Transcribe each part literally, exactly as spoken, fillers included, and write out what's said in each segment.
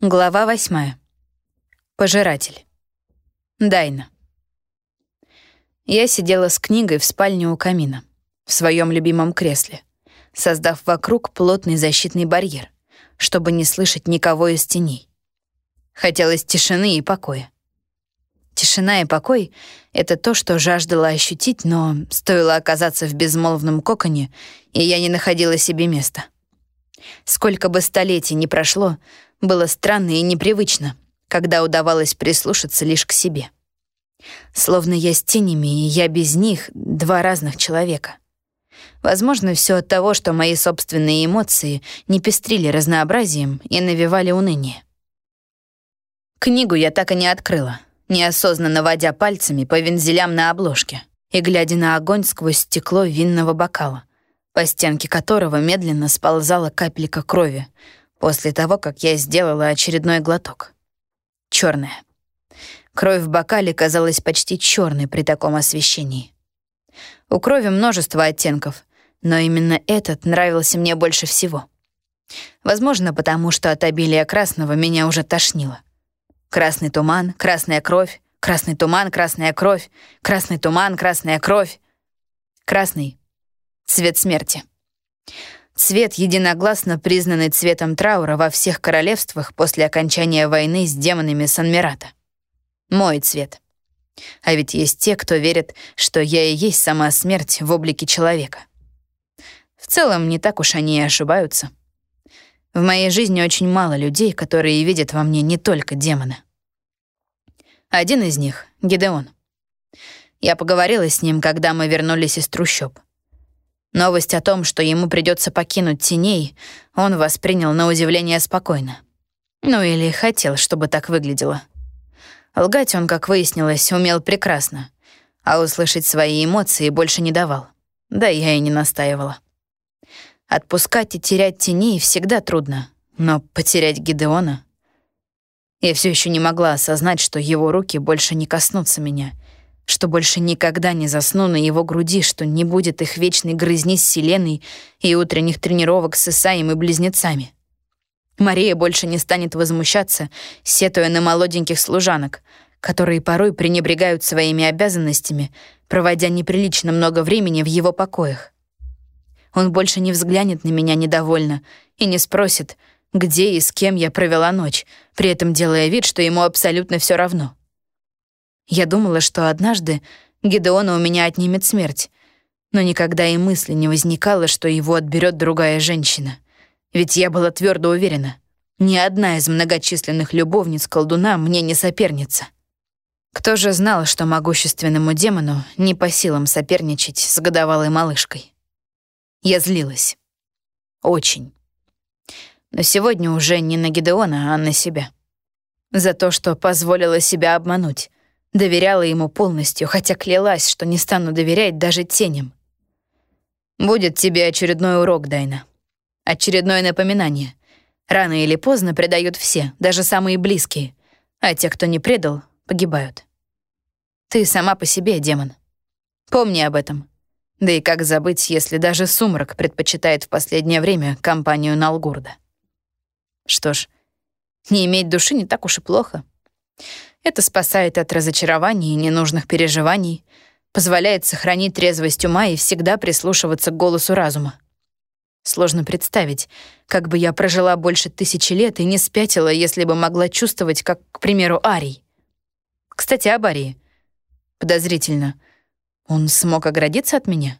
Глава восьмая. Пожиратель. Дайна. Я сидела с книгой в спальне у камина, в своем любимом кресле, создав вокруг плотный защитный барьер, чтобы не слышать никого из теней. Хотелось тишины и покоя. Тишина и покой — это то, что жаждала ощутить, но стоило оказаться в безмолвном коконе, и я не находила себе места. Сколько бы столетий ни прошло, было странно и непривычно, когда удавалось прислушаться лишь к себе. Словно я с тенями, и я без них — два разных человека. Возможно, все от того, что мои собственные эмоции не пестрили разнообразием и навевали уныние. Книгу я так и не открыла, неосознанно водя пальцами по вензелям на обложке и глядя на огонь сквозь стекло винного бокала, по стенке которого медленно сползала капелька крови после того, как я сделала очередной глоток. Черная. Кровь в бокале казалась почти черной при таком освещении. У крови множество оттенков, но именно этот нравился мне больше всего. Возможно, потому что от обилия красного меня уже тошнило. Красный туман, красная кровь, красный туман, красная кровь, красный туман, красная кровь. Красный — цвет смерти. Цвет, единогласно признанный цветом траура во всех королевствах после окончания войны с демонами Санмирата. Мой цвет. А ведь есть те, кто верит, что я и есть сама смерть в облике человека. В целом, не так уж они и ошибаются. В моей жизни очень мало людей, которые видят во мне не только демона. Один из них — Гидеон. Я поговорила с ним, когда мы вернулись из трущоб. Новость о том, что ему придется покинуть теней, он воспринял на удивление спокойно. Ну или хотел, чтобы так выглядело. Лгать он, как выяснилось, умел прекрасно, а услышать свои эмоции больше не давал. Да я и не настаивала. Отпускать и терять теней всегда трудно, но потерять Гидеона... Я все еще не могла осознать, что его руки больше не коснутся меня, что больше никогда не засну на его груди, что не будет их вечной грызни с Селеной и утренних тренировок с Исаием и близнецами. Мария больше не станет возмущаться, сетуя на молоденьких служанок, которые порой пренебрегают своими обязанностями, проводя неприлично много времени в его покоях. Он больше не взглянет на меня недовольно и не спросит, где и с кем я провела ночь, при этом делая вид, что ему абсолютно все равно. Я думала, что однажды Гидеона у меня отнимет смерть, но никогда и мысли не возникало, что его отберет другая женщина. Ведь я была твердо уверена, ни одна из многочисленных любовниц колдуна мне не соперница. Кто же знал, что могущественному демону не по силам соперничать с годовалой малышкой? Я злилась. Очень. Но сегодня уже не на Гидеона, а на себя. За то, что позволила себя обмануть, доверяла ему полностью, хотя клялась, что не стану доверять даже теням. Будет тебе очередной урок, Дайна. Очередное напоминание. Рано или поздно предают все, даже самые близкие, а те, кто не предал, погибают. Ты сама по себе, демон. Помни об этом. Да и как забыть, если даже сумрак предпочитает в последнее время компанию Налгурда. Что ж, не иметь души не так уж и плохо. Это спасает от разочарований и ненужных переживаний, позволяет сохранить трезвость ума и всегда прислушиваться к голосу разума. Сложно представить, как бы я прожила больше тысячи лет и не спятила, если бы могла чувствовать, как, к примеру, Арий. Кстати, об Арии. Подозрительно. Он смог оградиться от меня?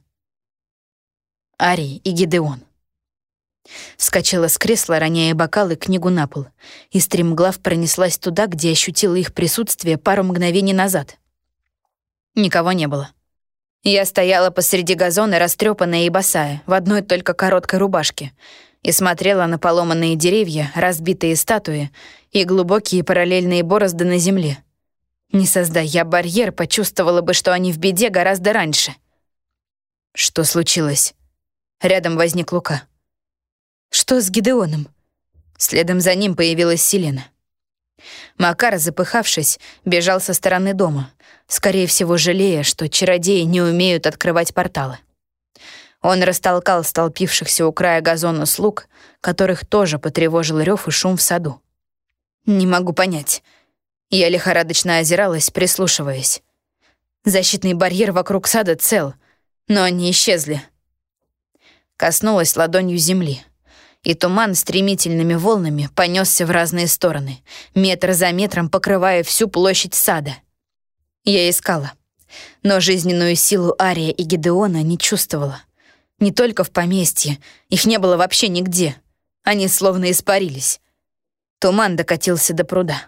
Арий и Гидеон. Вскочила с кресла, роняя бокал и книгу на пол, и стремглав пронеслась туда, где ощутила их присутствие пару мгновений назад. Никого не было. Я стояла посреди газона, растрепанная и босая, в одной только короткой рубашке, и смотрела на поломанные деревья, разбитые статуи и глубокие параллельные борозды на земле. Не создай я барьер, почувствовала бы, что они в беде гораздо раньше. Что случилось? Рядом возник Лука. Что с Гидеоном? Следом за ним появилась Селена. Макар, запыхавшись, бежал со стороны дома, скорее всего, жалея, что чародеи не умеют открывать порталы. Он растолкал столпившихся у края газона слуг, которых тоже потревожил рев и шум в саду. Не могу понять. Я лихорадочно озиралась, прислушиваясь. Защитный барьер вокруг сада цел, но они исчезли. Коснулась ладонью земли, и туман стремительными волнами понесся в разные стороны, метр за метром покрывая всю площадь сада. Я искала, но жизненную силу Ария и Гидеона не чувствовала. Не только в поместье, их не было вообще нигде. Они словно испарились. Туман докатился до пруда.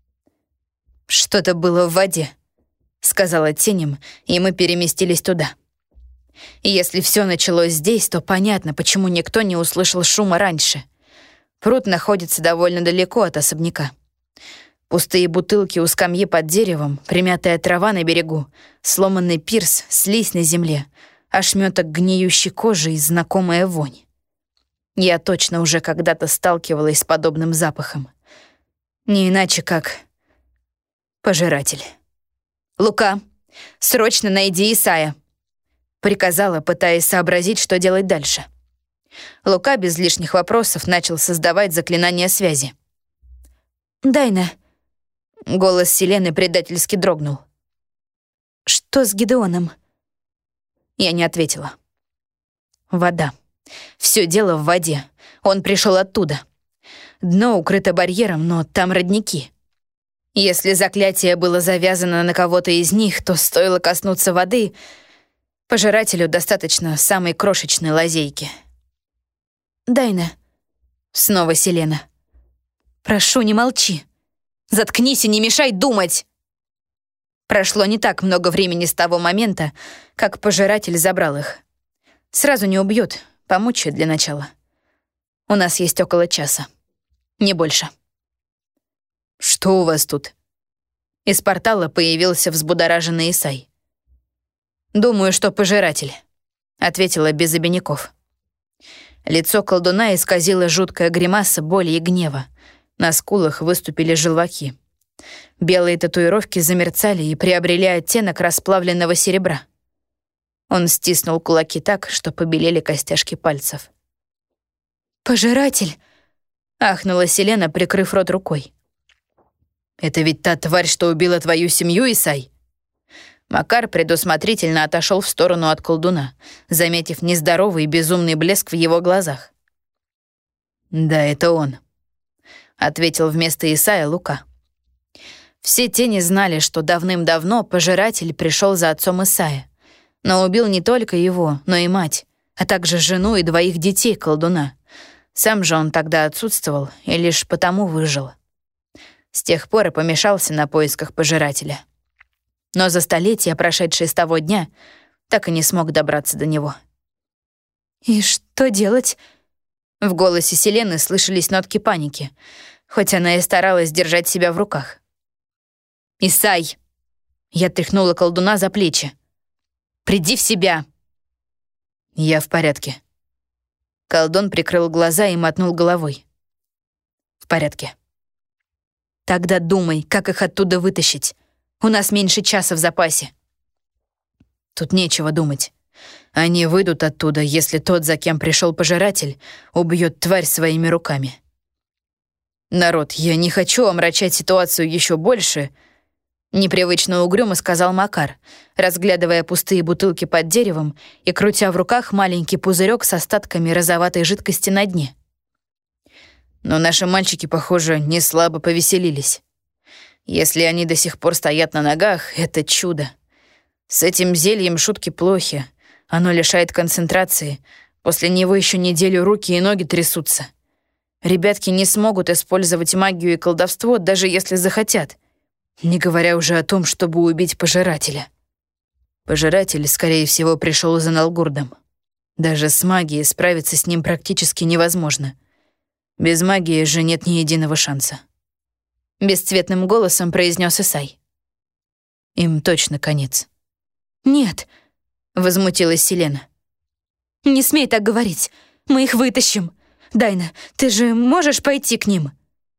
«Что-то было в воде», — сказала тенем, и мы переместились туда. И если все началось здесь, то понятно, почему никто не услышал шума раньше. Пруд находится довольно далеко от особняка. Пустые бутылки у скамьи под деревом, примятая трава на берегу, сломанный пирс, слизь на земле, ошметок гниющей кожи и знакомая вонь. Я точно уже когда-то сталкивалась с подобным запахом. Не иначе как пожиратель. «Лука, срочно найди Исая!» приказала, пытаясь сообразить, что делать дальше. Лука без лишних вопросов начал создавать заклинание связи. «Дайна!» — голос Селены предательски дрогнул. «Что с Гидеоном?» Я не ответила. Вода. Все дело в воде. Он пришел оттуда. Дно укрыто барьером, но там родники. Если заклятие было завязано на кого-то из них, то стоило коснуться воды, пожирателю достаточно самой крошечной лазейки. «Дайна», — снова Селена. «Прошу, не молчи. Заткнись и не мешай думать!» Прошло не так много времени с того момента, как пожиратель забрал их. Сразу не убьет, помучает для начала. У нас есть около часа. Не больше. «Что у вас тут?» Из портала появился взбудораженный Исай. «Думаю, что пожиратель», — ответила без обиняков. Лицо колдуна исказило жуткая гримаса боли и гнева. На скулах выступили желваки. Белые татуировки замерцали и приобрели оттенок расплавленного серебра. Он стиснул кулаки так, что побелели костяшки пальцев. «Пожиратель!» — ахнула Селена, прикрыв рот рукой. «Это ведь та тварь, что убила твою семью, Исай?» Макар предусмотрительно отошел в сторону от колдуна, заметив нездоровый и безумный блеск в его глазах. «Да, это он», — ответил вместо Исая Лука. Все тени знали, что давным-давно пожиратель пришел за отцом Исая, но убил не только его, но и мать, а также жену и двоих детей колдуна. Сам же он тогда отсутствовал и лишь потому выжил. С тех пор и помешался на поисках пожирателя. Но за столетия, прошедшие с того дня, так и не смог добраться до него. «И что делать?» В голосе Селены слышались нотки паники, хоть она и старалась держать себя в руках. «Исай!» Я тряхнула колдуна за плечи. «Приди в себя!» «Я в порядке». Колдун прикрыл глаза и мотнул головой. «В порядке». «Тогда думай, как их оттуда вытащить. У нас меньше часа в запасе». «Тут нечего думать. Они выйдут оттуда, если тот, за кем пришел пожиратель, убьет тварь своими руками». «Народ, я не хочу омрачать ситуацию еще больше», — непривычно угрюмо сказал Макар, разглядывая пустые бутылки под деревом и крутя в руках маленький пузырек с остатками розоватой жидкости на дне. «Но наши мальчики, похоже, не слабо повеселились. Если они до сих пор стоят на ногах, это чудо. С этим зельем шутки плохи. Оно лишает концентрации. После него еще неделю руки и ноги трясутся. Ребятки не смогут использовать магию и колдовство, даже если захотят. Не говоря уже о том, чтобы убить пожирателя. Пожиратель, скорее всего, пришел за Налгурдом. Даже с магией справиться с ним практически невозможно. Без магии же нет ни единого шанса. Бесцветным голосом произнес Исай. Им точно конец. «Нет», — возмутилась Селена. «Не смей так говорить. Мы их вытащим. Дайна, ты же можешь пойти к ним?»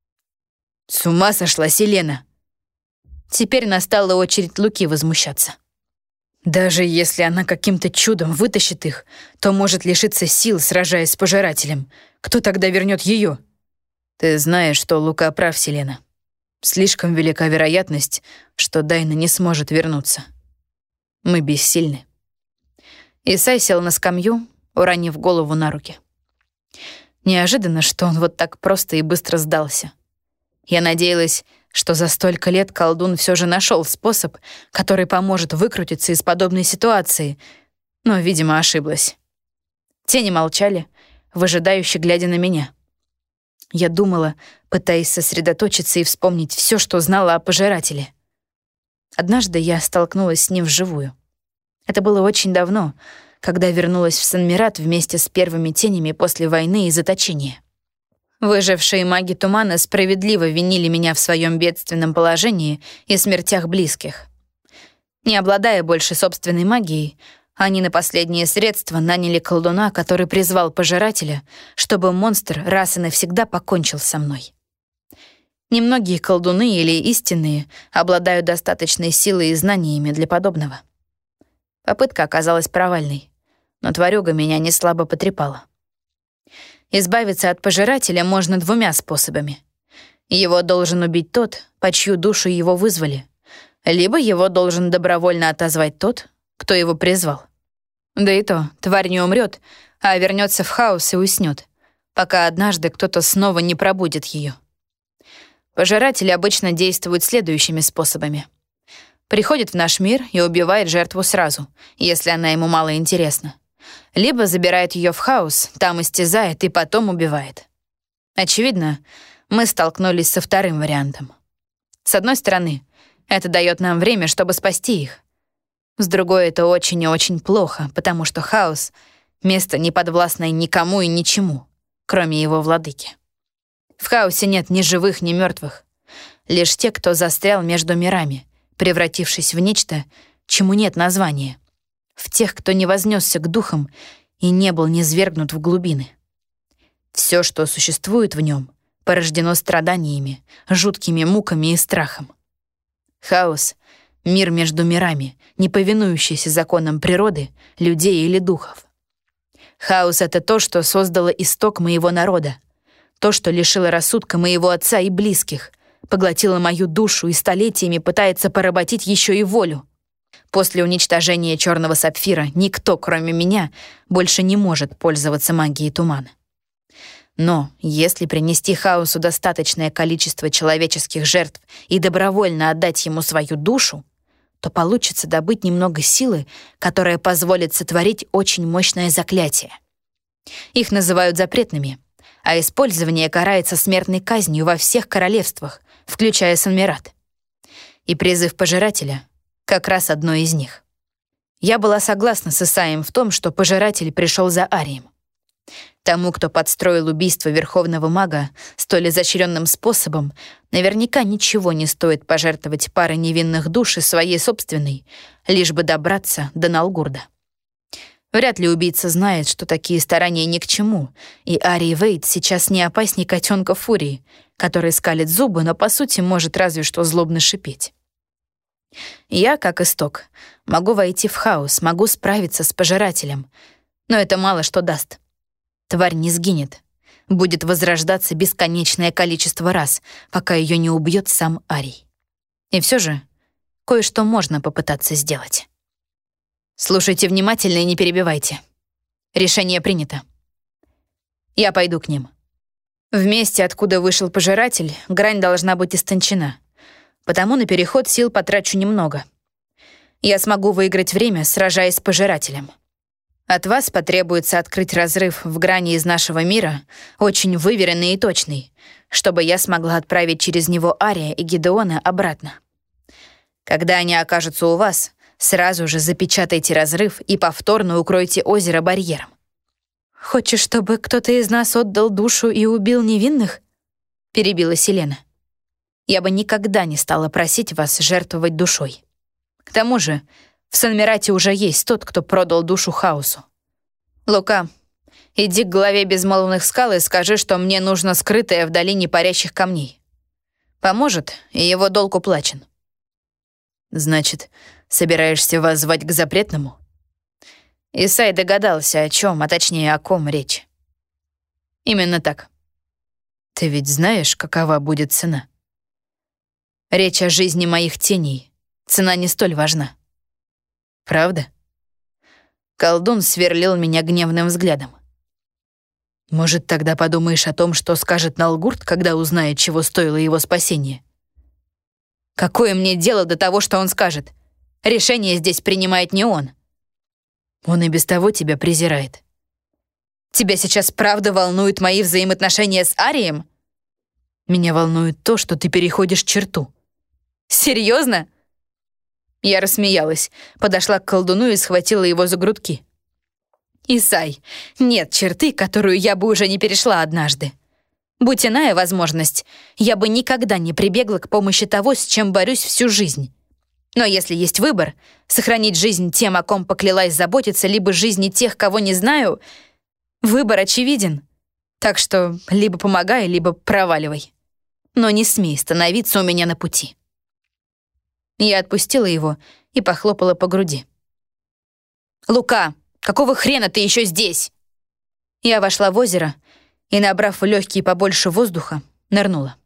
«С ума сошла, Селена!» Теперь настала очередь Луки возмущаться. «Даже если она каким-то чудом вытащит их, то может лишиться сил, сражаясь с пожирателем. Кто тогда вернет ее?» «Ты знаешь, что Лука прав, Селена. Слишком велика вероятность, что Дайна не сможет вернуться. Мы бессильны. Исай сел на скамью, уронив голову на руки. Неожиданно, что он вот так просто и быстро сдался. Я надеялась, что за столько лет колдун все же нашел способ, который поможет выкрутиться из подобной ситуации, но, видимо, ошиблась. Тени молчали, выжидающе глядя на меня. Я думала, пытаясь сосредоточиться и вспомнить все, что знала о пожирателе. Однажды я столкнулась с ним вживую. Это было очень давно, когда вернулась в Сан-Мират вместе с первыми тенями после войны и заточения. Выжившие маги Тумана справедливо винили меня в своем бедственном положении и смертях близких. Не обладая больше собственной магией, они на последние средства наняли колдуна, который призвал пожирателя, чтобы монстр раз и навсегда покончил со мной. Немногие колдуны или истинные обладают достаточной силой и знаниями для подобного. Попытка оказалась провальной, но тварюга меня неслабо потрепала. Избавиться от пожирателя можно двумя способами. Его должен убить тот, по чью душу его вызвали, либо его должен добровольно отозвать тот, кто его призвал. Да и то, тварь не умрет, а вернется в хаос и уснет, пока однажды кто-то снова не пробудит ее. Пожиратель обычно действует следующими способами. Приходит в наш мир и убивает жертву сразу, если она ему мало интересна. Либо забирает ее в хаос, там истязает и потом убивает. Очевидно, мы столкнулись со вторым вариантом. С одной стороны, это дает нам время, чтобы спасти их. С другой, это очень и очень плохо, потому что хаос — место, не подвластное никому и ничему, кроме его владыки. В хаосе нет ни живых, ни мертвых. Лишь те, кто застрял между мирами, превратившись в нечто, чему нет названия. В тех, кто не вознесся к духам и не был низвергнут в глубины. Все, что существует в нем, порождено страданиями, жуткими муками и страхом. Хаос — мир между мирами, не повинующийся законам природы, людей или духов. Хаос — это то, что создало исток моего народа, то, что лишило рассудка моего отца и близких, поглотило мою душу и столетиями пытается поработить еще и волю. После уничтожения черного сапфира никто, кроме меня, больше не может пользоваться магией тумана. Но если принести хаосу достаточное количество человеческих жертв и добровольно отдать ему свою душу, то получится добыть немного силы, которая позволит сотворить очень мощное заклятие. Их называют запретными, а использование карается смертной казнью во всех королевствах, включая Сан-Мират. И призыв пожирателя — как раз одно из них. Я была согласна с Исаием в том, что пожиратель пришел за Арием. Тому, кто подстроил убийство верховного мага столь изощренным способом, наверняка ничего не стоит пожертвовать парой невинных душ и своей собственной, лишь бы добраться до Налгурда. Вряд ли убийца знает, что такие старания ни к чему, и Арий Вейд сейчас не опаснее котенка Фурии, который скалит зубы, но по сути может разве что злобно шипеть. Я, как исток, могу войти в хаос, могу справиться с пожирателем, но это мало что даст. Тварь не сгинет, будет возрождаться бесконечное количество раз, пока ее не убьет сам Арий. И все же кое-что можно попытаться сделать. Слушайте внимательно и не перебивайте. Решение принято. Я пойду к ним. В месте, откуда вышел пожиратель, грань должна быть истончена, потому на переход сил потрачу немного. Я смогу выиграть время, сражаясь с пожирателем. От вас потребуется открыть разрыв в грани из нашего мира, очень выверенный и точный, чтобы я смогла отправить через него Ария и Гидеона обратно. Когда они окажутся у вас, сразу же запечатайте разрыв и повторно укройте озеро барьером. «Хочешь, чтобы кто-то из нас отдал душу и убил невинных?» — перебила Селена. «Я бы никогда не стала просить вас жертвовать душой. К тому же в Сан-Мирате уже есть тот, кто продал душу хаосу. Лука, иди к главе безмолвных скал и скажи, что мне нужно скрытое в долине парящих камней. Поможет, и его долг уплачен». «Значит, собираешься воззвать к запретному?» Исай догадался, о чем, а точнее, о ком речь. «Именно так. Ты ведь знаешь, какова будет цена?» Речь о жизни моих теней. Цена не столь важна. Правда? Колдун сверлил меня гневным взглядом. Может, тогда подумаешь о том, что скажет Налгурт, когда узнает, чего стоило его спасение? Какое мне дело до того, что он скажет? Решение здесь принимает не он. Он и без того тебя презирает. Тебя сейчас правда волнуют мои взаимоотношения с Арием? Меня волнует то, что ты переходишь черту. Серьезно? Я рассмеялась, подошла к колдуну и схватила его за грудки. Исай, нет черты, которую я бы уже не перешла однажды. Будь иная возможность, я бы никогда не прибегла к помощи того, с чем борюсь всю жизнь. Но если есть выбор — сохранить жизнь тем, о ком поклялась заботиться, либо жизни тех, кого не знаю, выбор очевиден. Так что либо помогай, либо проваливай. Но не смей становиться у меня на пути. Я отпустила его и похлопала по груди. «Лука, какого хрена ты еще здесь?» Я вошла в озеро и, набрав в легкие побольше воздуха, нырнула.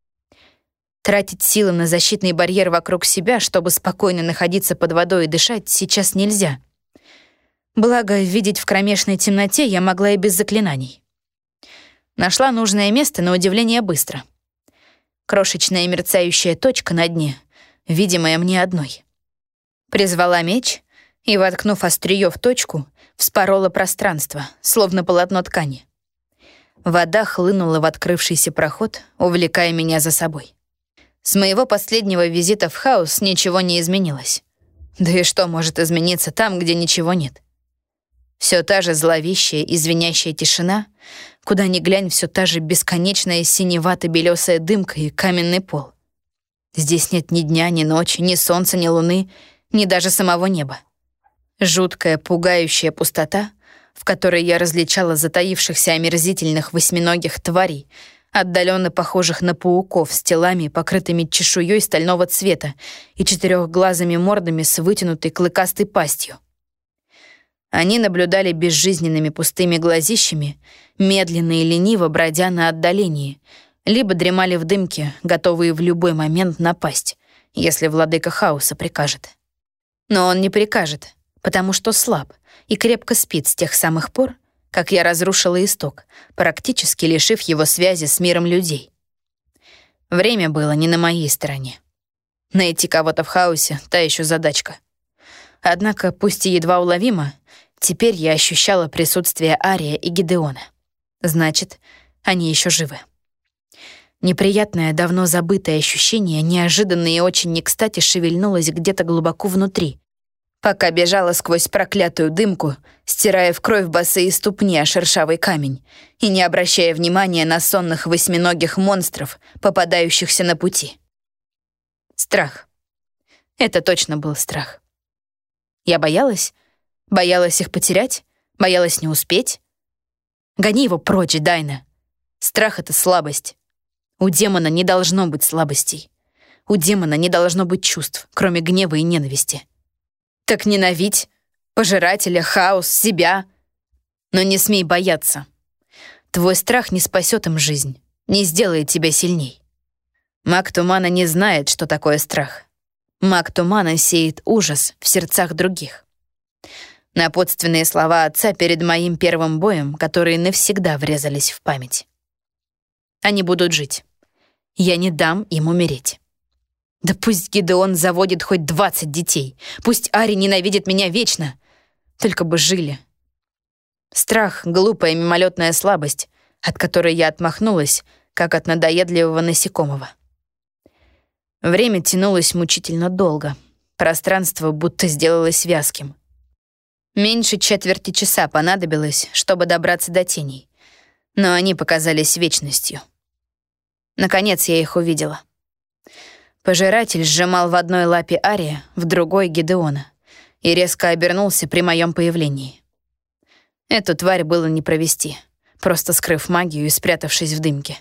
Тратить силы на защитный барьер вокруг себя, чтобы спокойно находиться под водой и дышать, сейчас нельзя. Благо, видеть в кромешной темноте я могла и без заклинаний. Нашла нужное место, на удивление, быстро. Крошечная мерцающая точка на дне, видимая мне одной. Призвала меч и, воткнув острие в точку, вспорола пространство, словно полотно ткани. Вода хлынула в открывшийся проход, увлекая меня за собой. С моего последнего визита в хаос ничего не изменилось. Да и что может измениться там, где ничего нет? Все та же зловещая и звенящая тишина, куда ни глянь, все та же бесконечная синевато-белесая дымка и каменный пол. Здесь нет ни дня, ни ночи, ни солнца, ни луны, ни даже самого неба. Жуткая, пугающая пустота, в которой я различала затаившихся омерзительных восьминогих тварей, отдаленно похожих на пауков с телами, покрытыми чешуей стального цвета и четырехглазыми мордами с вытянутой клыкастой пастью. Они наблюдали безжизненными пустыми глазищами, медленно и лениво бродя на отдалении, либо дремали в дымке, готовые в любой момент напасть, если владыка хаоса прикажет. Но он не прикажет, потому что слаб и крепко спит с тех самых пор, как я разрушила исток, практически лишив его связи с миром людей. Время было не на моей стороне. Найти кого-то в хаосе — та еще задачка. Однако, пусть и едва уловимо, теперь я ощущала присутствие Ария и Гидеона. Значит, они еще живы. Неприятное, давно забытое ощущение неожиданно и очень не кстати шевельнулось где-то глубоко внутри, пока бежала сквозь проклятую дымку, стирая в кровь босые ступни о шершавый камень и не обращая внимания на сонных восьминогих монстров, попадающихся на пути. Страх. Это точно был страх. Я боялась? Боялась их потерять? Боялась не успеть? Гони его прочь, Дайна. Страх — это слабость. У демона не должно быть слабостей. У демона не должно быть чувств, кроме гнева и ненависти. Так ненавидь пожирателя, хаос, себя. Но не смей бояться. Твой страх не спасет им жизнь, не сделает тебя сильней. Маг тумана не знает, что такое страх. Маг тумана сеет ужас в сердцах других. Напутственные слова отца перед моим первым боем, которые навсегда врезались в память. Они будут жить. Я не дам им умереть. Да пусть Гидеон заводит хоть двадцать детей. Пусть Ари ненавидит меня вечно. Только бы жили. Страх — глупая мимолетная слабость, от которой я отмахнулась, как от надоедливого насекомого. Время тянулось мучительно долго. Пространство будто сделалось вязким. Меньше четверти часа понадобилось, чтобы добраться до теней, но они показались вечностью. Наконец я их увидела. Пожиратель сжимал в одной лапе Ария, в другой — Гидеона, и резко обернулся при моем появлении. Эту тварь было не провести, просто скрыв магию и спрятавшись в дымке.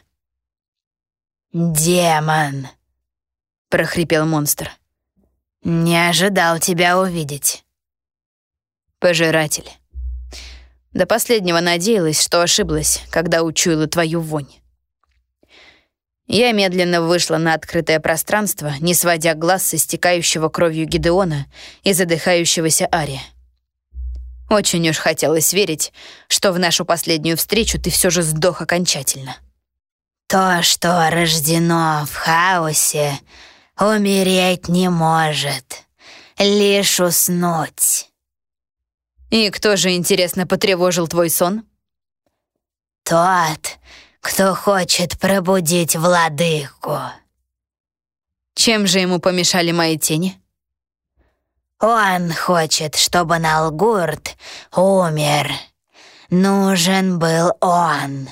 «Демон!» — прохрипел монстр. «Не ожидал тебя увидеть». Пожиратель. До последнего надеялась, что ошиблась, когда учуяла твою вонь. Я медленно вышла на открытое пространство, не сводя глаз с истекающего кровью Гидеона и задыхающегося Ари. Очень уж хотелось верить, что в нашу последнюю встречу ты все же сдох окончательно. То, что рождено в хаосе, умереть не может, лишь уснуть. И кто же, интересно, потревожил твой сон? Тот, кто хочет пробудить владыку. Чем же ему помешали мои тени? Он хочет, чтобы Налгурд умер. Нужен был он.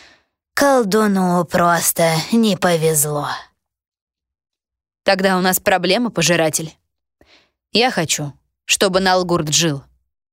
Колдуну просто не повезло. Тогда у нас проблема, пожиратель. Я хочу, чтобы Налгурд жил.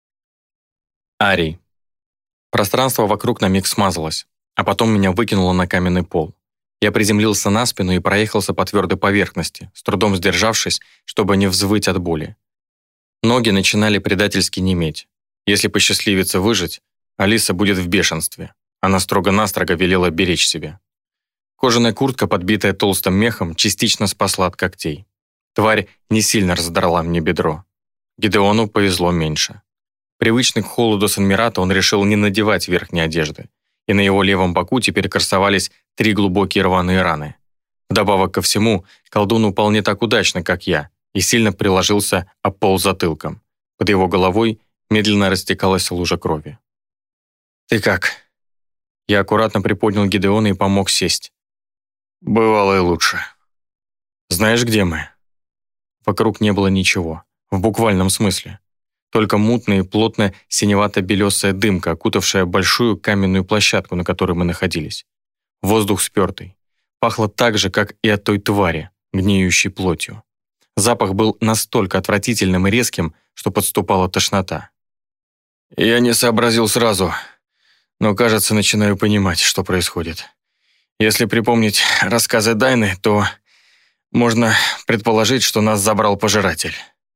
Арий. Пространство вокруг на миг смазалось, а потом меня выкинуло на каменный пол. Я приземлился на спину и проехался по твердой поверхности, с трудом сдержавшись, чтобы не взвыть от боли. Ноги начинали предательски неметь. Если посчастливится выжить, Алиса будет в бешенстве. Она строго-настрого велела беречь себя. Кожаная куртка, подбитая толстым мехом, частично спасла от когтей. Тварь не сильно разодрала мне бедро. Гидеону повезло меньше. Привычный к холоду Санмирата, он решил не надевать верхней одежды, и на его левом боку теперь красовались три глубокие рваные раны. Вдобавок ко всему, колдун упал не так удачно, как я, и сильно приложился об пол затылком. Под его головой медленно растекалась лужа крови. «Ты как?» Я аккуратно приподнял Гидеона и помог сесть. «Бывало и лучше. Знаешь, где мы?» Вокруг не было ничего, в буквальном смысле. Только мутная и плотная синевато-белесая дымка, окутавшая большую каменную площадку, на которой мы находились. Воздух спертый. Пахло так же, как и от той твари, гниющей плотью. Запах был настолько отвратительным и резким, что подступала тошнота. Я не сообразил сразу, но, кажется, начинаю понимать, что происходит. Если припомнить рассказы Дайны, то можно предположить, что нас забрал пожиратель.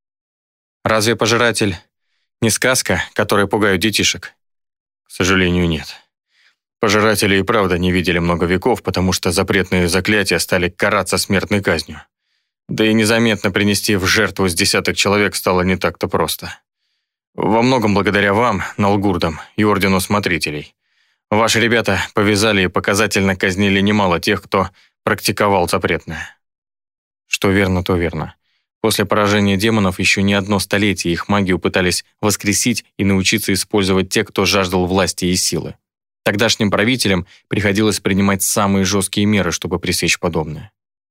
Разве пожиратель не сказка, которая пугает детишек? К сожалению, нет. Пожиратели и правда не видели много веков, потому что запретные заклятия стали караться смертной казнью. Да и незаметно принести в жертву с десяток человек стало не так-то просто. Во многом благодаря вам, Налгурдам, и Ордену Смотрителей. Ваши ребята повязали и показательно казнили немало тех, кто практиковал запретное. Что верно, то верно. После поражения демонов еще не одно столетие их магию пытались воскресить и научиться использовать те, кто жаждал власти и силы. Тогдашним правителям приходилось принимать самые жесткие меры, чтобы пресечь подобное.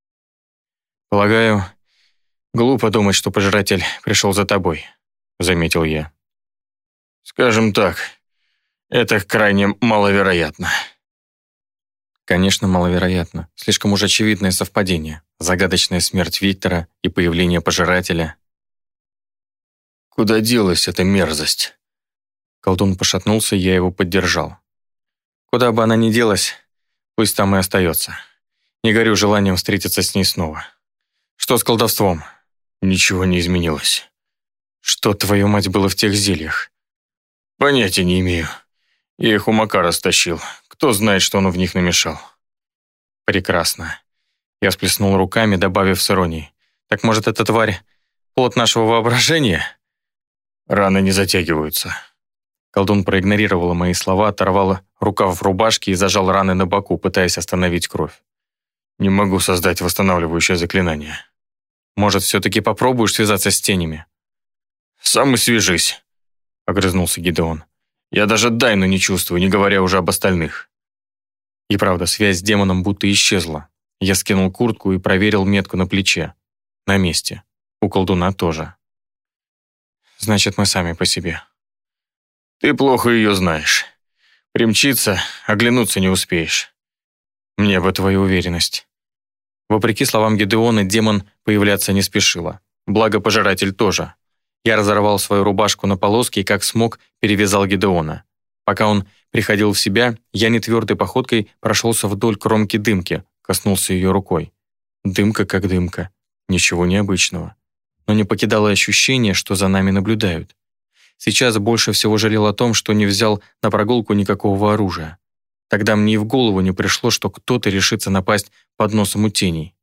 «Полагаю, глупо думать, что пожиратель пришел за тобой», — заметил я. «Скажем так, это крайне маловероятно». Конечно, маловероятно. Слишком уж очевидное совпадение. Загадочная смерть Виктора и появление пожирателя. «Куда делась эта мерзость?» Колдун пошатнулся, я его поддержал. «Куда бы она ни делась, пусть там и остается. Не горю желанием встретиться с ней снова. Что с колдовством?» «Ничего не изменилось». «Что, твою мать, было в тех зельях?» «Понятия не имею. Я их у Макара стащил. Кто знает, что он в них намешал». «Прекрасно». Я всплеснул руками, добавив с иронией. «Так, может, эта тварь — плод нашего воображения?» «Раны не затягиваются». Колдун проигнорировала мои слова, оторвала рукав в рубашке и зажал раны на боку, пытаясь остановить кровь. «Не могу создать восстанавливающее заклинание». «Может, все-таки попробуешь связаться с тенями?» «Сам и свяжись», — огрызнулся Гидеон. «Я даже Дайну не чувствую, не говоря уже об остальных». И правда, связь с демоном будто исчезла. Я скинул куртку и проверил метку на плече. На месте. У колдуна тоже. «Значит, мы сами по себе». «Ты плохо ее знаешь. Примчиться, оглянуться не успеешь». «Мне бы твою уверенность». Вопреки словам Гидеона, демон появляться не спешила. Благо, пожиратель тоже. Я разорвал свою рубашку на полоски и, как смог, перевязал Гидеона. Пока он приходил в себя, я нетвердой походкой прошелся вдоль кромки дымки, коснулся ее рукой. Дымка как дымка. Ничего необычного. Но не покидало ощущение, что за нами наблюдают. Сейчас больше всего жалел о том, что не взял на прогулку никакого оружия. Тогда мне и в голову не пришло, что кто-то решится напасть под носом у теней.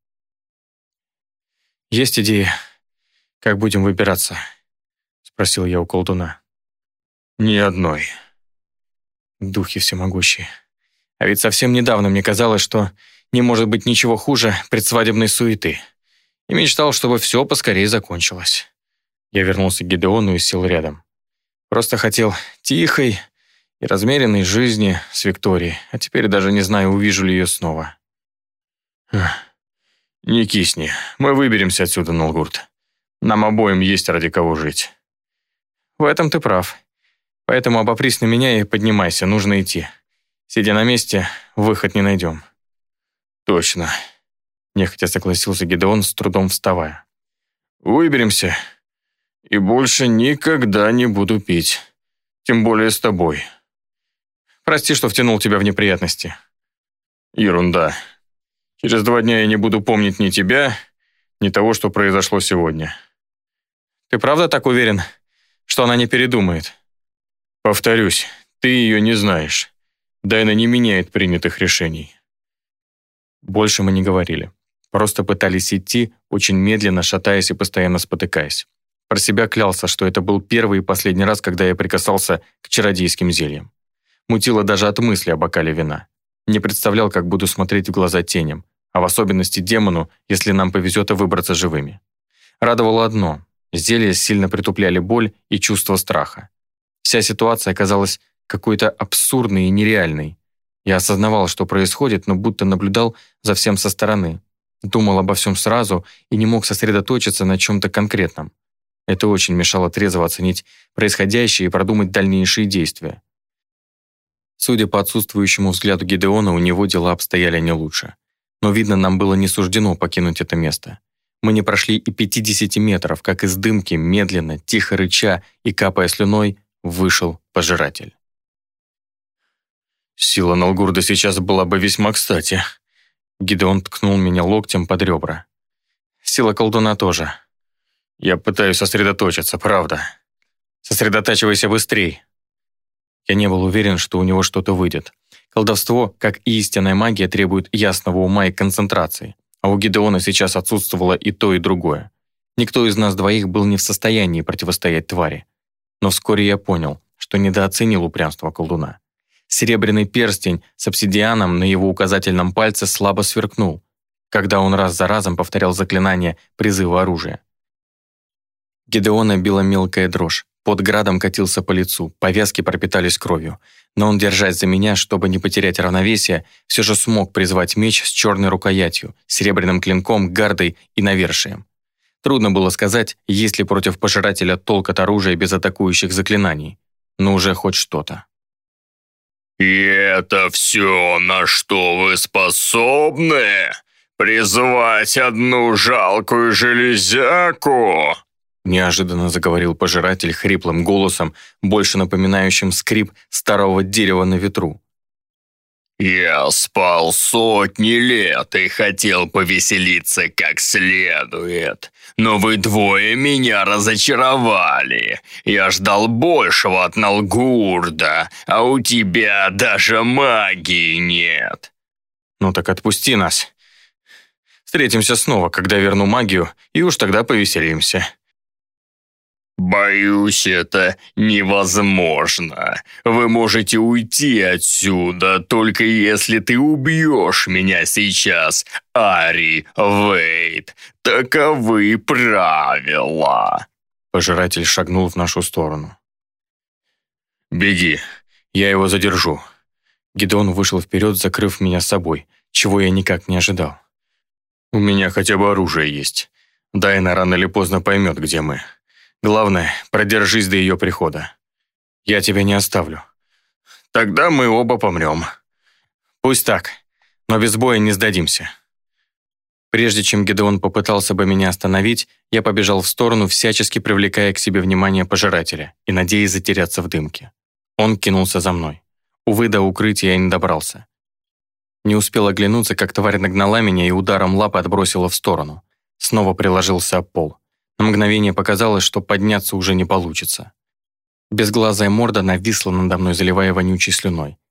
«Есть идеи, как будем выбираться?» — спросил я у колдуна. «Ни одной. Духи всемогущие. А ведь совсем недавно мне казалось, что не может быть ничего хуже предсвадебной суеты. И мечтал, чтобы все поскорее закончилось». Я вернулся к Гидеону и сел рядом. Просто хотел тихой и размеренной жизни с Викторией, а теперь даже не знаю, увижу ли ее снова. «Не кисни, мы выберемся отсюда, Налгурт. Нам обоим есть ради кого жить». «В этом ты прав. Поэтому обопрись на меня и поднимайся, нужно идти. Сидя на месте, выход не найдем». «Точно», — нехотя согласился Гидеон, с трудом вставая. «Выберемся, и больше никогда не буду пить, тем более с тобой. Прости, что втянул тебя в неприятности». «Ерунда. Через два дня я не буду помнить ни тебя, ни того, что произошло сегодня». «Ты правда так уверен, что она не передумает?» «Повторюсь, ты ее не знаешь. Дайна не меняет принятых решений». Больше мы не говорили. Просто пытались идти, очень медленно, шатаясь и постоянно спотыкаясь. Про себя клялся, что это был первый и последний раз, когда я прикасался к чародейским зельям. Мутило даже от мысли о бокале вина. Не представлял, как буду смотреть в глаза теням, а в особенности демону, если нам повезет выбраться живыми. Радовало одно – зелья сильно притупляли боль и чувство страха. Вся ситуация оказалась какой-то абсурдной и нереальной. Я осознавал, что происходит, но будто наблюдал за всем со стороны. Думал обо всем сразу и не мог сосредоточиться на чем-то конкретном. Это очень мешало трезво оценить происходящее и продумать дальнейшие действия. Судя по отсутствующему взгляду Гидеона, у него дела обстояли не лучше. Но, видно, нам было не суждено покинуть это место. Мы не прошли и пятидесяти метров, как из дымки, медленно, тихо рыча и капая слюной, вышел пожиратель. «Сила Налгурда сейчас была бы весьма кстати». Гидеон ткнул меня локтем под ребра. «Сила колдуна тоже. Я пытаюсь сосредоточиться, правда. Сосредотачивайся быстрей». Я не был уверен, что у него что-то выйдет. Колдовство, как и истинная магия, требует ясного ума и концентрации. А у Гидеона сейчас отсутствовало и то, и другое. Никто из нас двоих был не в состоянии противостоять твари. Но вскоре я понял, что недооценил упрямство колдуна. Серебряный перстень с обсидианом на его указательном пальце слабо сверкнул, когда он раз за разом повторял заклинание призыва оружия. Гидеона била мелкая дрожь, пот градом катился по лицу, повязки пропитались кровью. Но он, держась за меня, чтобы не потерять равновесие, все же смог призвать меч с черной рукоятью, серебряным клинком, гардой и навершием. Трудно было сказать, есть ли против пожирателя толк от оружия без атакующих заклинаний, но уже хоть что-то. «И это все, на что вы способны? Призвать одну жалкую железяку?» Неожиданно заговорил пожиратель хриплым голосом, больше напоминающим скрип старого дерева на ветру. «Я спал сотни лет и хотел повеселиться как следует, но вы двое меня разочаровали. Я ждал большего от Налгурда, а у тебя даже магии нет». «Ну так отпусти нас. Встретимся снова, когда верну магию, и уж тогда повеселимся». «Боюсь, это невозможно. Вы можете уйти отсюда, только если ты убьешь меня сейчас, Ари Вейд. Таковы правила». Пожиратель шагнул в нашу сторону. «Беги, я его задержу». Гидеон вышел вперед, закрыв меня собой, чего я никак не ожидал. «У меня хотя бы оружие есть. Дайна рано или поздно поймет, где мы. Главное, продержись до ее прихода. Я тебя не оставлю. Тогда мы оба помрем. Пусть так, но без боя не сдадимся». Прежде чем Гидеон попытался бы меня остановить, я побежал в сторону, всячески привлекая к себе внимание пожирателя и надеясь затеряться в дымке. Он кинулся за мной. Увы, до укрытия я не добрался. Не успел оглянуться, как тварь нагнала меня и ударом лапы отбросила в сторону. Снова приложился об пол. На мгновение показалось, что подняться уже не получится. Безглазая морда нависла надо мной, заливая вонючей слюной,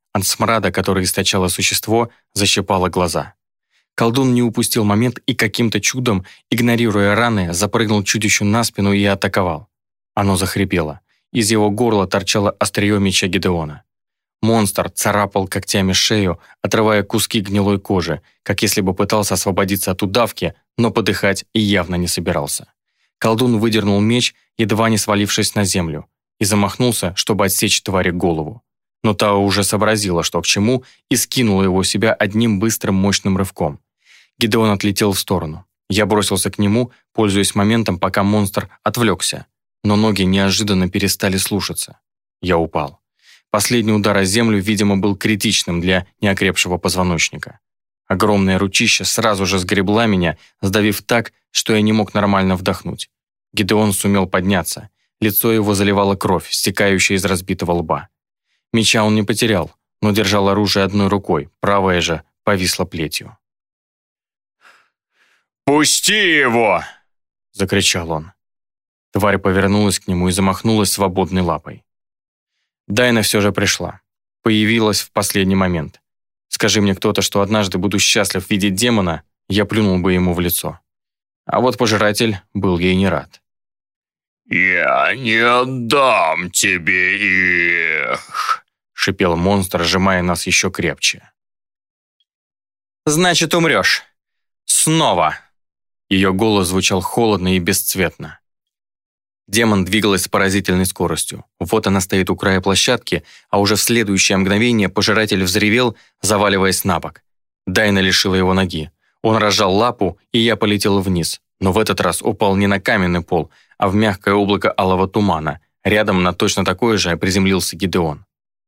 От смрада, который источало существо, защипало глаза. Колдун не упустил момент и каким-то чудом, игнорируя раны, запрыгнул чудищу на спину и атаковал. Оно захрипело. Из его горла торчало острие меча Гидеона. Монстр царапал когтями шею, отрывая куски гнилой кожи, как если бы пытался освободиться от удавки, но подыхать и явно не собирался. Колдун выдернул меч, едва не свалившись на землю, и замахнулся, чтобы отсечь твари голову. Но та уже сообразила, что к чему, и скинула его себя одним быстрым мощным рывком. Гидеон отлетел в сторону. Я бросился к нему, пользуясь моментом, пока монстр отвлекся. Но ноги неожиданно перестали слушаться. Я упал. Последний удар о землю, видимо, был критичным для неокрепшего позвоночника. Огромное ручище сразу же сгребла меня, сдавив так, что я не мог нормально вдохнуть. Гидеон сумел подняться. Лицо его заливало кровь, стекающая из разбитого лба. Меча он не потерял, но держал оружие одной рукой, правая же повисла плетью. «Пусти его!» — закричал он. Тварь повернулась к нему и замахнулась свободной лапой. Дайна все же пришла. Появилась в последний момент. Скажи мне кто-то, что однажды буду счастлив видеть демона, я плюнул бы ему в лицо. А вот пожиратель был ей не рад. «Я не отдам тебе их!» — шипел монстр, сжимая нас еще крепче. «Значит, умрешь. Снова!» Ее голос звучал холодно и бесцветно. Демон двигалась с поразительной скоростью. Вот она стоит у края площадки, а уже в следующее мгновение пожиратель взревел, заваливаясь на бок. Дайна лишила его ноги. Он разжал лапу, и я полетел вниз. Но в этот раз упал не на каменный пол, а в мягкое облако алого тумана. Рядом на точно такое же приземлился Гидеон.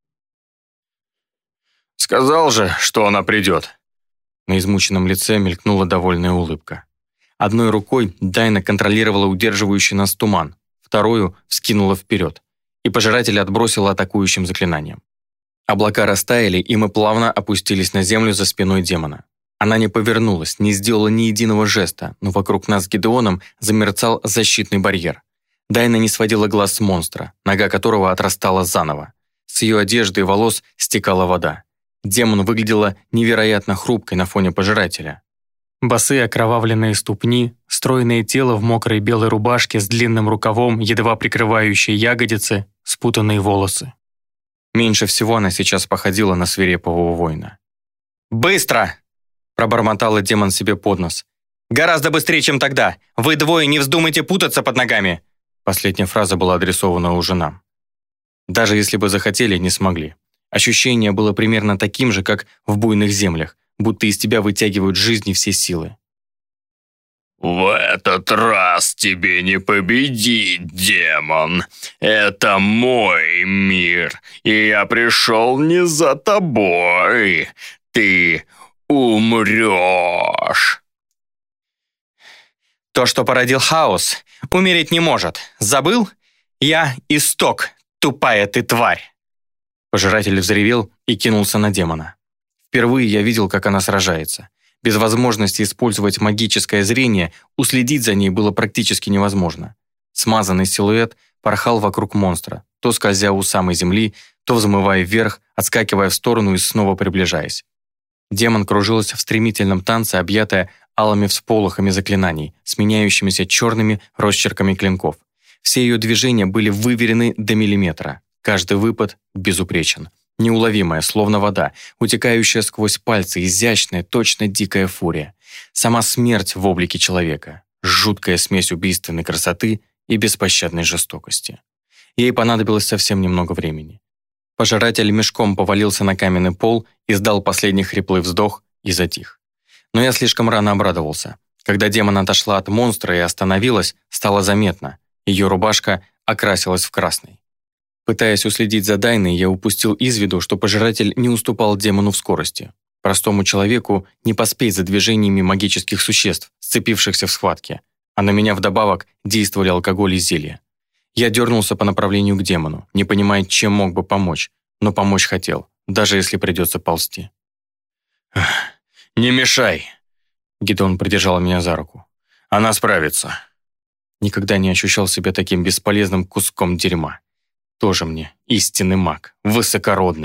«Сказал же, что она придет!» На измученном лице мелькнула довольная улыбка. Одной рукой Дайна контролировала удерживающий нас туман, вторую вскинула вперед, и пожирателя отбросила атакующим заклинанием. Облака растаяли, и мы плавно опустились на землю за спиной демона. Она не повернулась, не сделала ни единого жеста, но вокруг нас с Гидеоном замерцал защитный барьер. Дайна не сводила глаз с монстра, нога которого отрастала заново. С ее одежды и волос стекала вода. Демон выглядела невероятно хрупкой на фоне пожирателя. Босые окровавленные ступни, стройное тело в мокрой белой рубашке с длинным рукавом, едва прикрывающей ягодицы, спутанные волосы. Меньше всего она сейчас походила на свирепого воина. «Быстро!» – пробормотала демон себе под нос. «Гораздо быстрее, чем тогда! Вы двое не вздумайте путаться под ногами!» Последняя фраза была адресована уже нам. Даже если бы захотели, не смогли. Ощущение было примерно таким же, как в буйных землях, будто из тебя вытягивают жизни все силы. «В этот раз тебе не победить, демон. Это мой мир, и я пришел не за тобой. Ты умрешь!» То, что породил хаос, умереть не может. Забыл? Я исток, тупая ты тварь. Пожиратель взревел и кинулся на демона. Впервые я видел, как она сражается. Без возможности использовать магическое зрение, уследить за ней было практически невозможно. Смазанный силуэт порхал вокруг монстра, то скользя у самой земли, то взмывая вверх, отскакивая в сторону и снова приближаясь. Демон кружился в стремительном танце, объятая алыми всполохами заклинаний, сменяющимися черными росчерками клинков. Все ее движения были выверены до миллиметра. Каждый выпад безупречен. Неуловимая, словно вода, утекающая сквозь пальцы, изящная, точно дикая фурия. Сама смерть в облике человека. Жуткая смесь убийственной красоты и беспощадной жестокости. Ей понадобилось совсем немного времени. Пожиратель мешком повалился на каменный пол, издал последний хриплый вздох и затих. Но я слишком рано обрадовался. Когда демон отошла от монстра и остановилась, стало заметно. Ее рубашка окрасилась в красный. Пытаясь уследить за Дайной, я упустил из виду, что пожиратель не уступал демону в скорости. Простому человеку не поспеть за движениями магических существ, сцепившихся в схватке. А на меня вдобавок действовали алкоголь и зелья. Я дернулся по направлению к демону, не понимая, чем мог бы помочь, но помочь хотел, даже если придется ползти. «Не мешай!» Гидеон придержал меня за руку. «Она справится!» Никогда не ощущал себя таким бесполезным куском дерьма. Тоже мне истинный маг, высокородный.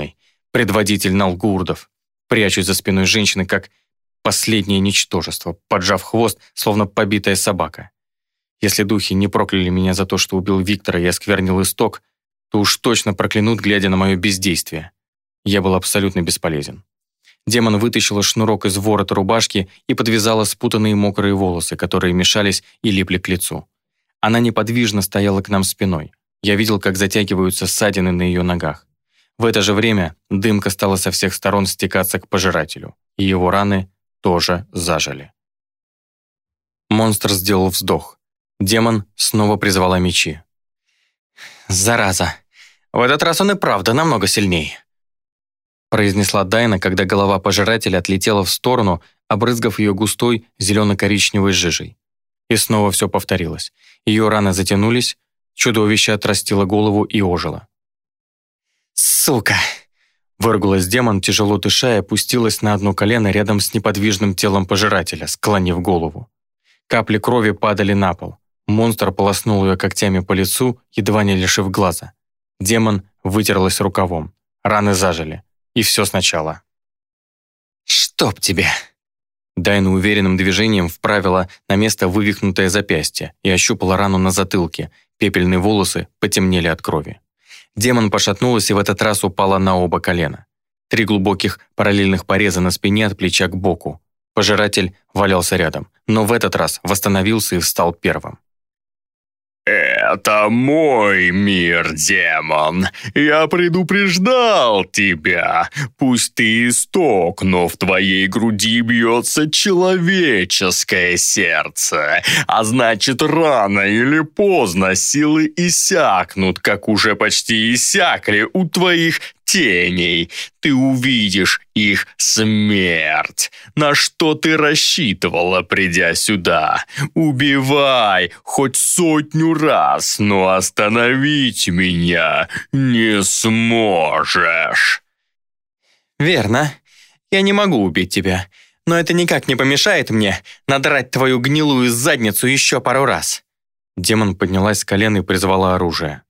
предводитель налгурдов. Прячусь за спиной женщины, как последнее ничтожество, поджав хвост, словно побитая собака. Если духи не прокляли меня за то, что убил Виктора и осквернил исток, то уж точно проклянут, глядя на мое бездействие. Я был абсолютно бесполезен. Демон вытащила шнурок из ворота рубашки и подвязала спутанные мокрые волосы, которые мешались и липли к лицу. Она неподвижно стояла к нам спиной. Я видел, как затягиваются ссадины на ее ногах. В это же время дымка стала со всех сторон стекаться к пожирателю, и его раны тоже зажили. Монстр сделал вздох. Демон снова призвала мечи. «Зараза! В этот раз он и правда намного сильнее», произнесла Дайна, когда голова пожирателя отлетела в сторону, обрызгав ее густой зелено-коричневой жижей. И снова все повторилось. Ее раны затянулись, чудовище отрастило голову и ожило. «Сука!» Выругалась демон, тяжело дыша, и опустилась на одно колено рядом с неподвижным телом пожирателя, склонив голову. Капли крови падали на пол. Монстр полоснул ее когтями по лицу, едва не лишив глаза. Демон вытерлась рукавом. Раны зажили. И все сначала. «Чтоб тебе!» Дайна уверенным движением вправила на место вывихнутое запястье и ощупала рану на затылке. Пепельные волосы потемнели от крови. Демон пошатнулась и в этот раз упала на оба колена. Три глубоких параллельных пореза на спине от плеча к боку. Пожиратель валялся рядом, но в этот раз восстановился и встал первым. «Это мой мир, демон. Я предупреждал тебя. Пусть ты исток, но в твоей груди бьется человеческое сердце. А значит, рано или поздно силы иссякнут, как уже почти иссякли у твоих теней. Ты увидишь их смерть. На что ты рассчитывала, придя сюда? Убивай хоть сотню раз, но остановить меня не сможешь». «Верно. Я не могу убить тебя, но это никак не помешает мне надрать твою гнилую задницу еще пару раз». Демон поднялась с колен и призвала оружие.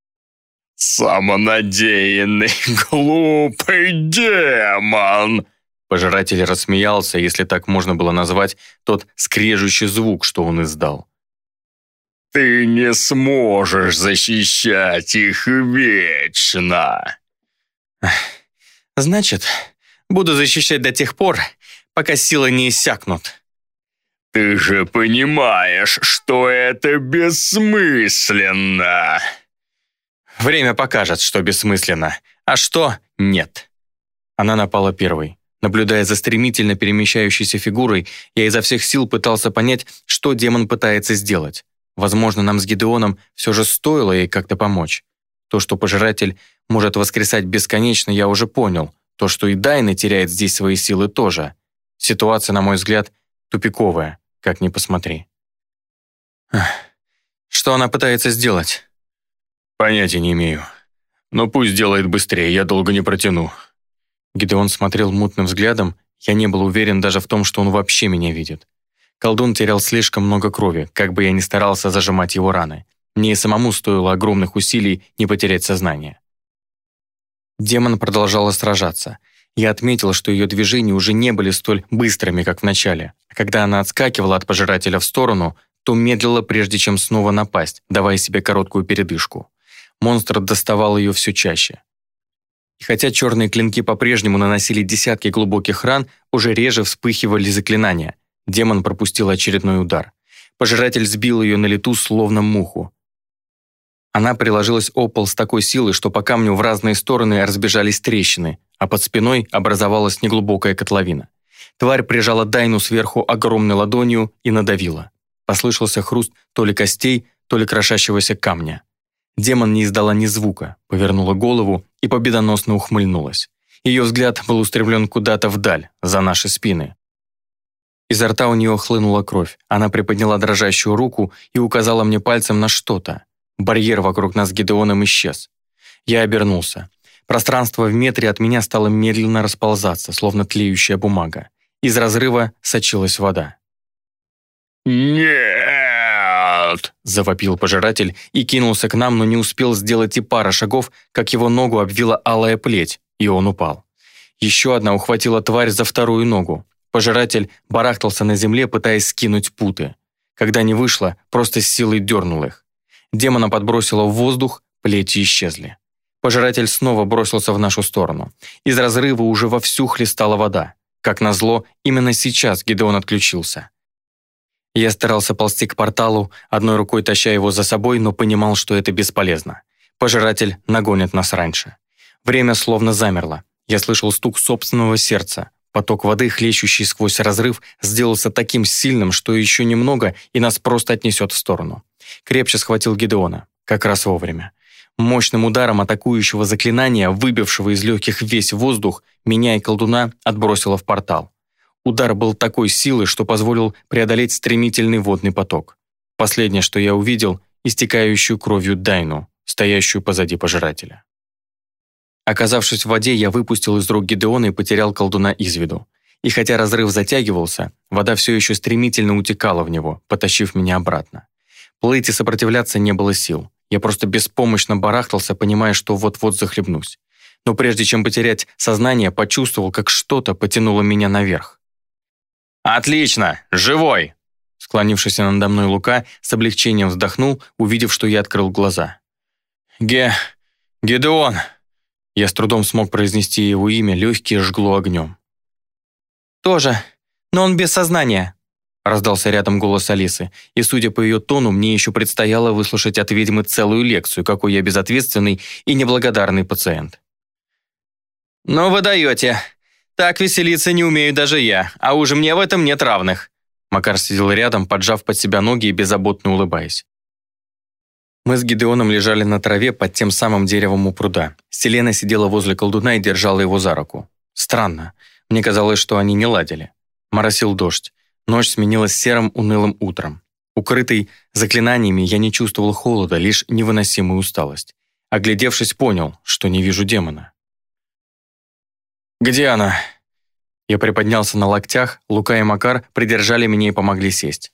«Самонадеянный, глупый демон!» Пожиратель рассмеялся, если так можно было назвать тот скрежущий звук, что он издал. «Ты не сможешь защищать их вечно!» «Значит, буду защищать до тех пор, пока силы не иссякнут». «Ты же понимаешь, что это бессмысленно!» «Время покажет, что бессмысленно, а что нет». Она напала первой. Наблюдая за стремительно перемещающейся фигурой, я изо всех сил пытался понять, что демон пытается сделать. Возможно, нам с Гидеоном все же стоило ей как-то помочь. То, что пожиратель может воскресать бесконечно, я уже понял. То, что и Дайна теряет здесь свои силы, тоже. Ситуация, на мой взгляд, тупиковая, как ни посмотри. Что она пытается сделать? Понятия не имею. Но пусть делает быстрее, я долго не протяну. Гидеон смотрел мутным взглядом, я не был уверен даже в том, что он вообще меня видит. Колдун терял слишком много крови, как бы я ни старался зажимать его раны. Мне и самому стоило огромных усилий не потерять сознание. Демон продолжала сражаться. Я отметил, что ее движения уже не были столь быстрыми, как в начале. А когда она отскакивала от пожирателя в сторону, то медлила, прежде чем снова напасть, давая себе короткую передышку. Монстр доставал ее все чаще. И хотя черные клинки по-прежнему наносили десятки глубоких ран, уже реже вспыхивали заклинания. Демон пропустил очередной удар. Пожиратель сбил ее на лету, словно муху. Она приложилась о пол с такой силой, что по камню в разные стороны разбежались трещины, а под спиной образовалась неглубокая котловина. Тварь прижала Дайну сверху огромной ладонью и надавила. Послышался хруст то ли костей, то ли крошащегося камня. Демон не издала ни звука, повернула голову и победоносно ухмыльнулась. Ее взгляд был устремлен куда-то вдаль, за наши спины. Изо рта у нее хлынула кровь. Она приподняла дрожащую руку и указала мне пальцем на что-то. Барьер вокруг нас с Гидеоном исчез. Я обернулся. Пространство в метре от меня стало медленно расползаться, словно тлеющая бумага. Из разрыва сочилась вода. «Нет!» «Нет!» – завопил пожиратель и кинулся к нам, но не успел сделать и пара шагов, как его ногу обвила алая плеть, и он упал. Еще одна ухватила тварь за вторую ногу. Пожиратель барахтался на земле, пытаясь скинуть путы. Когда не вышло, просто с силой дернул их. Демона подбросило в воздух, плети исчезли. Пожиратель снова бросился в нашу сторону. Из разрыва уже вовсю хлестала вода. Как назло, именно сейчас Гидеон отключился. Я старался ползти к порталу, одной рукой таща его за собой, но понимал, что это бесполезно. Пожиратель нагонит нас раньше. Время словно замерло. Я слышал стук собственного сердца. Поток воды, хлещущий сквозь разрыв, сделался таким сильным, что еще немного, и нас просто отнесет в сторону. Крепче схватил Гидеона. Как раз вовремя. Мощным ударом атакующего заклинания, выбившего из легких весь воздух, меня и колдуна отбросило в портал. Удар был такой силы, что позволил преодолеть стремительный водный поток. Последнее, что я увидел, истекающую кровью Дайну, стоящую позади пожирателя. Оказавшись в воде, я выпустил из рук Гидеона и потерял колдуна из виду. И хотя разрыв затягивался, вода все еще стремительно утекала в него, потащив меня обратно. Плыть и сопротивляться не было сил. Я просто беспомощно барахтался, понимая, что вот-вот захлебнусь. Но прежде чем потерять сознание, почувствовал, как что-то потянуло меня наверх. «Отлично! Живой!» Склонившийся надо мной Лука с облегчением вздохнул, увидев, что я открыл глаза. «Ге... Гидеон!» Я с трудом смог произнести его имя, легкие жгло огнем. «Тоже, но он без сознания», раздался рядом голос Алисы, и, судя по ее тону, мне еще предстояло выслушать от ведьмы целую лекцию, какой я безответственный и неблагодарный пациент. «Ну вы даете. Так веселиться не умею даже я, а уж мне в этом нет равных». Макар сидел рядом, поджав под себя ноги и беззаботно улыбаясь. Мы с Гидеоном лежали на траве под тем самым деревом у пруда. Селена сидела возле колдуна и держала его за руку. Странно. Мне казалось, что они не ладили. Моросил дождь. Ночь сменилась серым унылым утром. Укрытый заклинаниями, я не чувствовал холода, лишь невыносимую усталость. Оглядевшись, понял, что не вижу демона. «Где она?» Я приподнялся на локтях, Лука и Макар придержали меня и помогли сесть.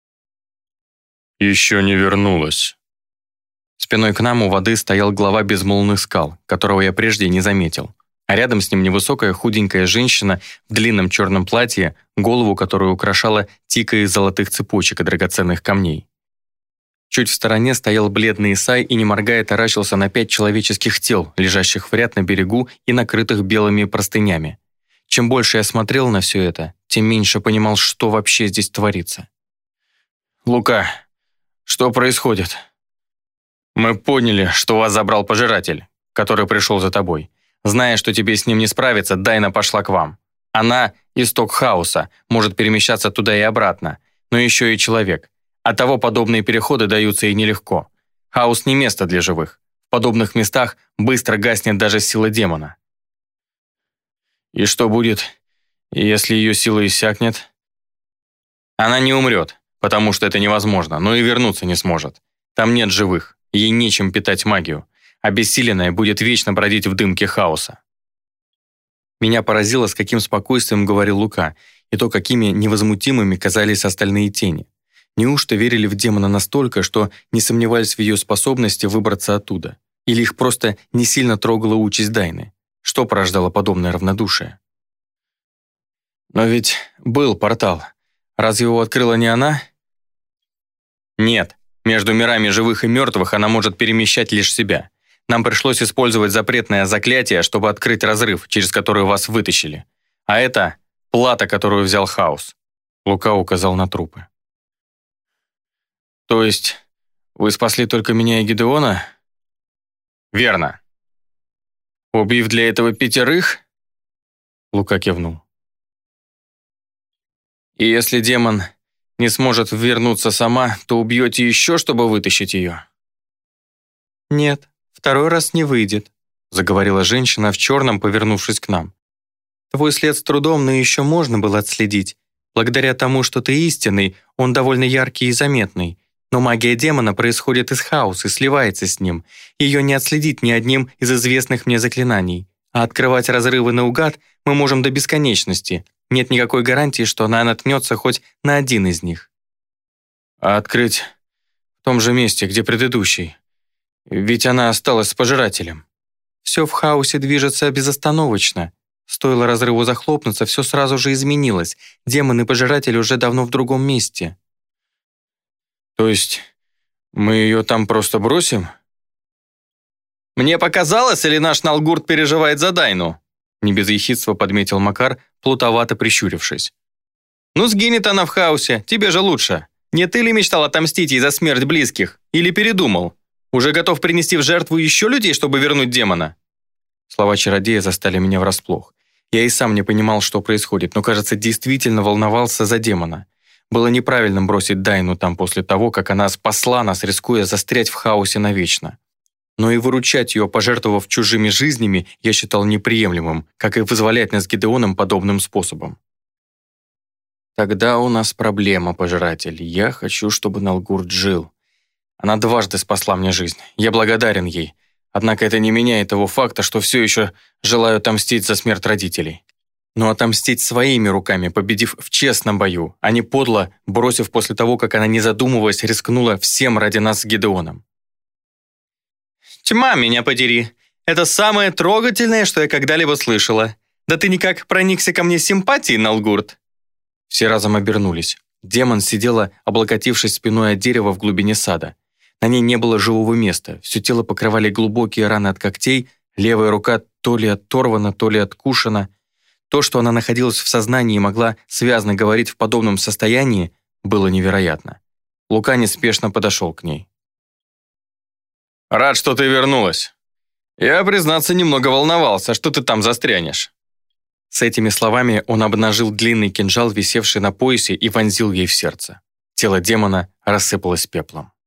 «Еще не вернулась». Спиной к нам у воды стоял глава безмолвных скал, которого я прежде не заметил. А рядом с ним невысокая худенькая женщина в длинном черном платье, голову которой украшала тика из золотых цепочек и драгоценных камней. Чуть в стороне стоял бледный Исай и, не моргая, таращился на пять человеческих тел, лежащих в ряд на берегу и накрытых белыми простынями. Чем больше я смотрел на все это, тем меньше понимал, что вообще здесь творится. «Лука, что происходит?» «Мы поняли, что вас забрал пожиратель, который пришел за тобой. Зная, что тебе с ним не справиться, Дайна пошла к вам. Она – исток хаоса, может перемещаться туда и обратно, но еще и человек. Оттого подобные переходы даются ей нелегко. Хаос не место для живых. В подобных местах быстро гаснет даже сила демона». «И что будет, если ее сила иссякнет?» «Она не умрет, потому что это невозможно, но и вернуться не сможет. Там нет живых, ей нечем питать магию. Обессиленная будет вечно бродить в дымке хаоса». Меня поразило, с каким спокойствием говорил Лука, и то, какими невозмутимыми казались остальные тени. Неужто верили в демона настолько, что не сомневались в ее способности выбраться оттуда? Или их просто не сильно трогала участь Дайны? Что порождало подобное равнодушие? «Но ведь был портал. Разве его открыла не она?» «Нет. Между мирами живых и мертвых она может перемещать лишь себя. Нам пришлось использовать запретное заклятие, чтобы открыть разрыв, через который вас вытащили. А это плата, которую взял хаос». Лука указал на трупы. «То есть вы спасли только меня и Гидеона?» «Верно». «Убив для этого пятерых?» Лука кивнул. «И если демон не сможет вернуться сама, то убьете еще, чтобы вытащить ее?» «Нет, второй раз не выйдет», заговорила женщина в черном, повернувшись к нам. «Твой след с трудом, но еще можно было отследить. Благодаря тому, что ты истинный, он довольно яркий и заметный. Но магия демона происходит из хаоса и сливается с ним. Ее не отследить ни одним из известных мне заклинаний. А открывать разрывы наугад мы можем до бесконечности. Нет никакой гарантии, что она наткнется хоть на один из них». «А открыть том же месте, где предыдущий. Ведь она осталась с пожирателем. Все в хаосе движется безостановочно. Стоило разрыву захлопнуться, все сразу же изменилось. Демон и пожиратель уже давно в другом месте. То есть мы ее там просто бросим? Мне показалось, или наш Налгурт переживает за Дайну? Не без ехидства подметил Макар, плутовато прищурившись. Ну, сгинет она в хаосе, тебе же лучше. Не ты ли мечтал отомстить ей за смерть близких? Или передумал? Уже готов принести в жертву еще людей, чтобы вернуть демона? Слова чародея застали меня врасплох. Я и сам не понимал, что происходит, но, кажется, действительно волновался за демона. Было неправильным бросить Дайну там после того, как она спасла нас, рискуя застрять в хаосе навечно. Но и выручать ее, пожертвовав чужими жизнями, я считал неприемлемым, как и вызволять нас с Гидеоном подобным способом. Тогда у нас проблема, пожиратель. Я хочу, чтобы Налгурт жил. Она дважды спасла мне жизнь. Я благодарен ей. Однако это не меняет того факта, что все еще желаю отомстить за смерть родителей. Но отомстить своими руками, победив в честном бою, а не подло, бросив после того, как она, не задумываясь, рискнула всем ради нас с Гидеоном. Тьма меня подери. Это самое трогательное, что я когда-либо слышала. Да ты никак проникся ко мне симпатией, Налгурт. Все разом обернулись. Демон сидела, облокотившись спиной от дерева в глубине сада. На ней не было живого места. Все тело покрывали глубокие раны от когтей, левая рука то ли оторвана, то ли откушена. То, что она находилась в сознании и могла связно говорить в подобном состоянии, было невероятно. Лука неспешно подошел к ней. «Рад, что ты вернулась. Я, признаться, немного волновался, что ты там застрянешь». С этими словами он обнажил длинный кинжал, висевший на поясе, и вонзил ей в сердце. Тело демона рассыпалось пеплом.